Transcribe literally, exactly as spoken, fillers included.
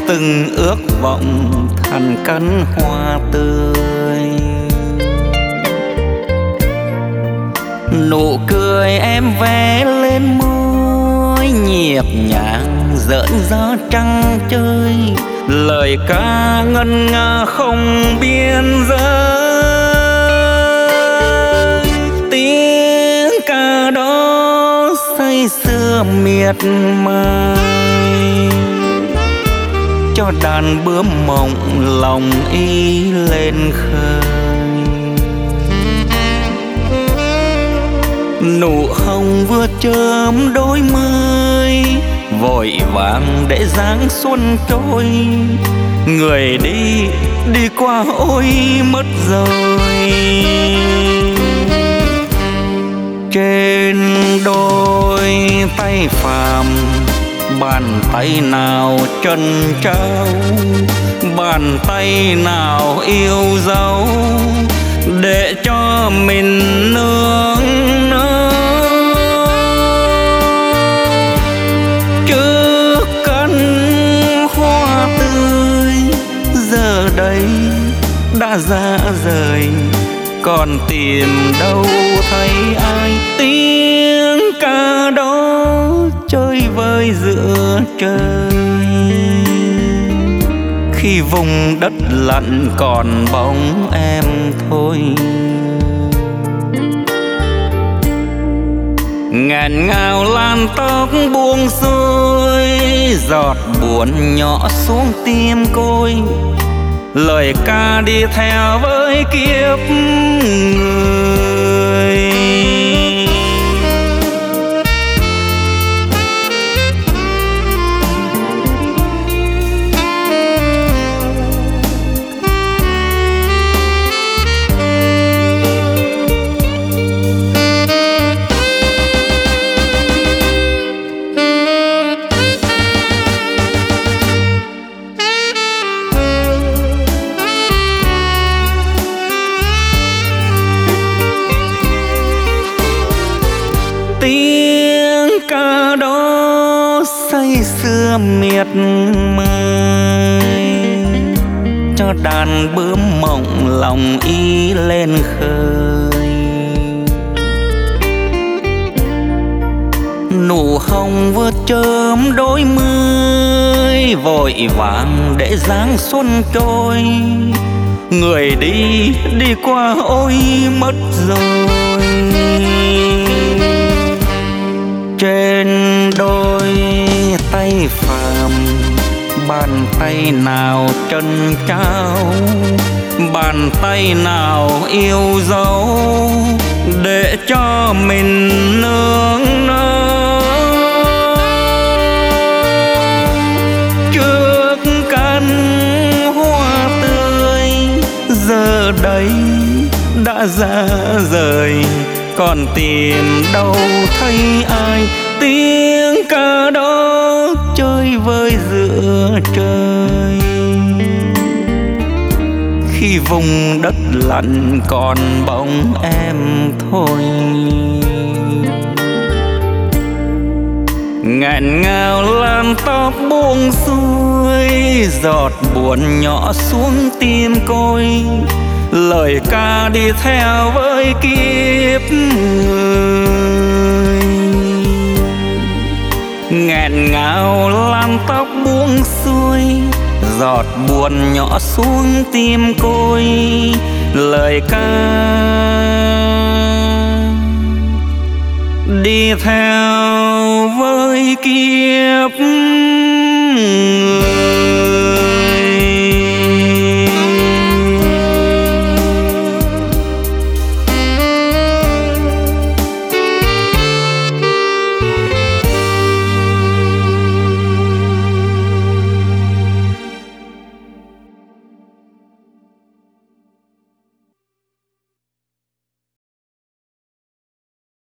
từng ước vọng thành cánh hoa tươi. Nụ cười em vẽ lên môi nhịp nhàng giỡn gió trăng chơi, lời ca ngân nga không biên giới. Tiếng ca đó say sưa miệt mài, cho đàn bướm mộng lòng y lên khơi. Nụ hồng vừa chớm đôi mươi, vội vàng để dáng xuân trôi. Người đi đi qua ôi mất rồi. Trên đôi tay phàm, bàn tay nào trân trao, bàn tay nào yêu dấu, để cho mình nương nương. Trước cánh hoa tươi giờ đây đã ra rời, còn tìm đâu thấy ai. Tiếng ca đó chơi vơi giữa trời, khi vùng đất lạnh còn bóng em thôi. Nghẹn ngào làn tóc buông xuôi, giọt buồn nhỏ xuống tim côi. Lời ca đi theo với kiếp người. Tiếng ca đó say sưa miệt mài, cho đàn bướm mộng lòng y lên khơi. Nụ hồng vừa chớm đôi mươi, vội vàng để dáng xuân trôi. Người đi đi qua ôi mất rồi. Trên đôi tay phàm, bàn tay nào trân trao, bàn tay nào yêu dấu, để cho mình nương nương. Trước cánh hoa tươi giờ đây đã ra rời, còn tìm đâu thấy ai. Tiếng ca đó chơi vơi giữa trời, khi vùng đất lạnh còn bóng em thôi. Nghẹn ngào làn tóc buông xuôi, giọt buồn nhỏ xuống tim côi. Lời ca đi theo với kiếp người. Nghẹn ngào làn tóc buông xuôi, giọt buồn nhỏ xuống tim côi. Lời ca đi theo với kiếp